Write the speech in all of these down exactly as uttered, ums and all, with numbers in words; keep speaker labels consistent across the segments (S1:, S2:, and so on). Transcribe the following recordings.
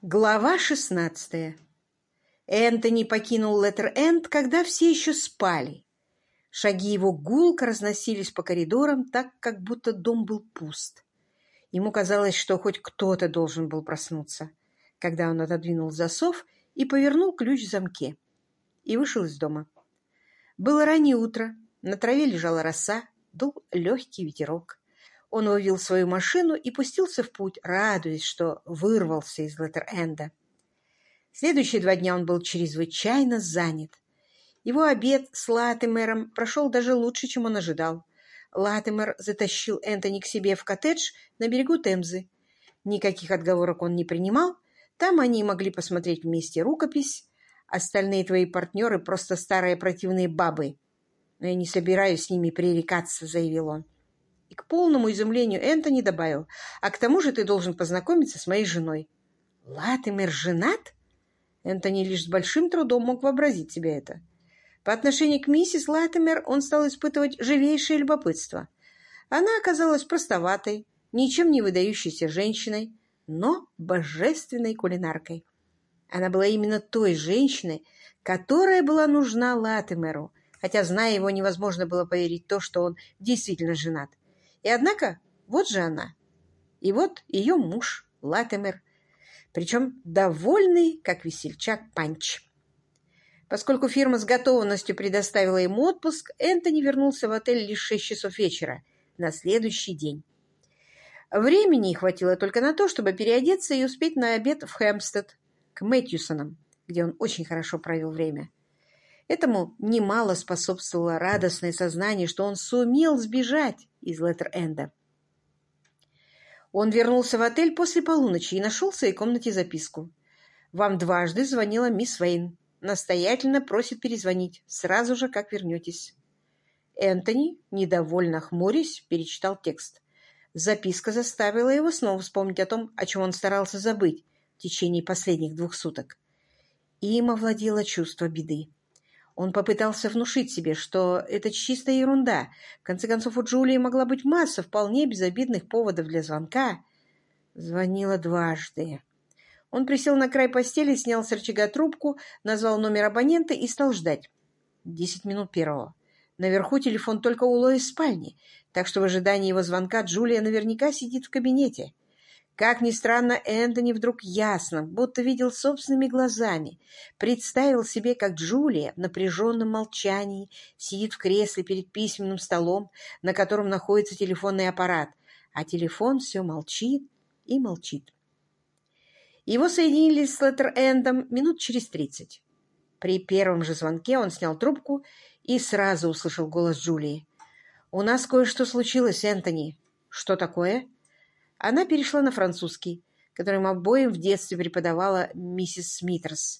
S1: Глава шестнадцатая. Энтони покинул Леттер-Энд, когда все еще спали. Шаги его гулко разносились по коридорам, так, как будто дом был пуст. Ему казалось, что хоть кто-то должен был проснуться, когда он отодвинул засов и повернул ключ в замке, и вышел из дома. Было раннее утро, на траве лежала роса, дул легкий ветерок. Он вывел свою машину и пустился в путь, радуясь, что вырвался из Леттер-Энда. Следующие два дня он был чрезвычайно занят. Его обед с Латимером прошел даже лучше, чем он ожидал. Латимер затащил Энтони к себе в коттедж на берегу Темзы. Никаких отговорок он не принимал. Там они могли посмотреть вместе рукопись. Остальные твои партнеры просто старые противные бабы. Но я не собираюсь с ними пререкаться, заявил он. И к полному изумлению Энтони добавил: «А к тому же ты должен познакомиться с моей женой». «Латимер женат?» Энтони лишь с большим трудом мог вообразить себе это. По отношению к миссис Латимер он стал испытывать живейшее любопытство. Она оказалась простоватой, ничем не выдающейся женщиной, но божественной кулинаркой. Она была именно той женщиной, которая была нужна Латимеру, хотя, зная его, невозможно было поверить в то, что он действительно женат. И однако, вот же она. И вот ее муж, Латимер, причем довольный, как весельчак Панч. Поскольку фирма с готовностью предоставила ему отпуск, Энтони вернулся в отель лишь в шесть часов вечера на следующий день. Времени хватило только на то, чтобы переодеться и успеть на обед в Хэмпстед к Мэтьюсонам, где он очень хорошо провел время. Этому немало способствовало радостное сознание, что он сумел сбежать из Леттер-Энда. Он вернулся в отель после полуночи и нашел в своей комнате записку. «Вам дважды звонила мисс Вейн. Настоятельно просит перезвонить сразу же, как вернетесь». Энтони, недовольно хмурясь, перечитал текст. Записка заставила его снова вспомнить о том, о чем он старался забыть в течение последних двух суток. Им овладело чувство беды. Он попытался внушить себе, что это чистая ерунда. В конце концов, у Джулии могла быть масса вполне безобидных поводов для звонка. Звонила дважды. Он присел на край постели, снял с рычага трубку, назвал номер абонента и стал ждать. Десять минут первого. Наверху телефон только у Лои в спальне, так что в ожидании его звонка Джулия наверняка сидит в кабинете. Как ни странно, Энтони вдруг ясно, будто видел собственными глазами, представил себе, как Джулия в напряженном молчании сидит в кресле перед письменным столом, на котором находится телефонный аппарат, а телефон все молчит и молчит. Его соединили с Леттер-Эндом минут через тридцать. При первом же звонке он снял трубку и сразу услышал голос Джулии. «У нас кое-что случилось, Энтони». «Что такое?» Она перешла на французский, который им обоим в детстве преподавала миссис Смитерс.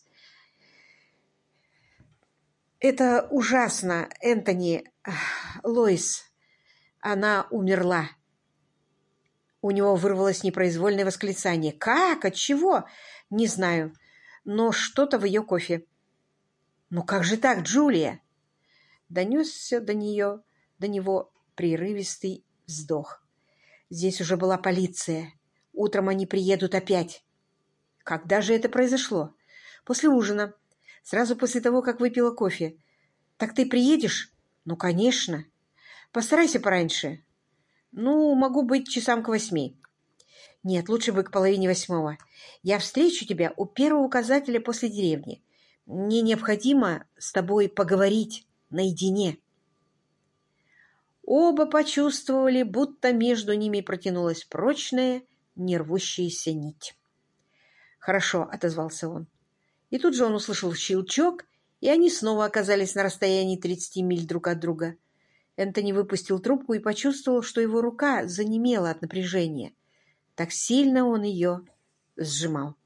S1: «Это ужасно, Энтони. Лоис. Она умерла». У него вырвалось непроизвольное восклицание. «Как? От чего?» «Не знаю, но что-то в ее кофе». «Ну как же так, Джулия?» Донесся до нее, до него прерывистый вздох. «Здесь уже была полиция. Утром они приедут опять». «Когда же это произошло?» «После ужина. Сразу после того, как выпила кофе». «Так ты приедешь?» «Ну, конечно. Постарайся пораньше». «Ну, могу быть часам к восьми». «Нет, лучше бы к половине восьмого. Я встречу тебя у первого указателя после деревни. Мне необходимо с тобой поговорить наедине». Оба почувствовали, будто между ними протянулась прочная, нервущаяся нить. «Хорошо», — отозвался он. И тут же он услышал щелчок, и они снова оказались на расстоянии тридцати миль друг от друга. Энтони выпустил трубку и почувствовал, что его рука занемела от напряжения. Так сильно он ее сжимал.